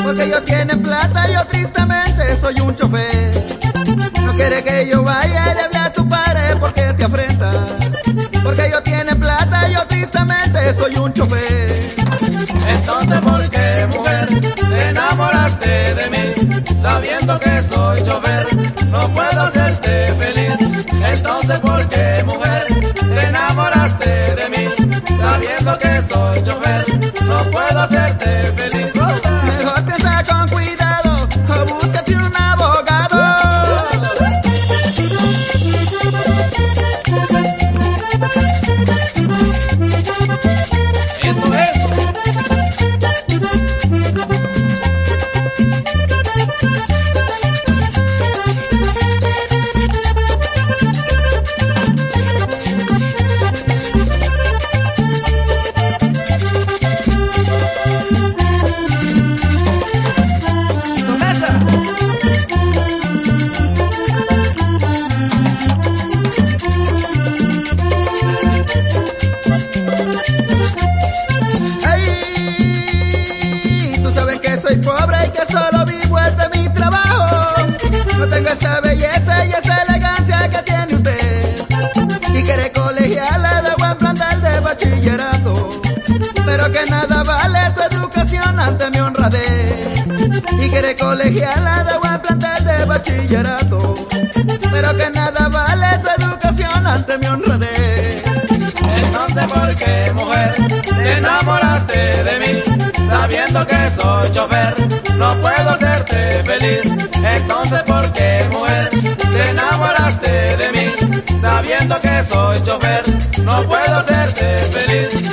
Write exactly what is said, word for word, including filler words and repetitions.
Porque ellos tienen plata, yo tristemente soy un chofer. No quiere que yo vaya y le hable a tu padre porque te afrenta. Porque ellos tienen plata, yo tristemente soy un chofer. Entonces, ¿por qué, mujer, te enamoraste de mí? Sabiendo que soy chofer, no puedo hacerte feliz. Entonces, ¿por qué, mujer, te enamoraste de mí? Sabiendo que soy chofer, no puedo hacerte feliz. Mejor piensa con cuidado o búscate un abogado. Eso es. Soy pobre y que solo vivo es de mi trabajo. No tengo esa belleza y esa elegancia que tiene usted. Y quiere colegiala de buen plantel de bachillerato. Pero que nada vale tu educación ante mi honradez. Y quiere colegiala de buen plantel de bachillerato. Pero que nada vale tu educación ante mi honradez. Entonces, ¿por qué, mujer, te enamoraste de mí? Sabiendo que soy chofer, no puedo hacerte feliz. Entonces, ¿por qué, mujer, te enamoraste de mí? Sabiendo que soy chofer, no puedo hacerte feliz.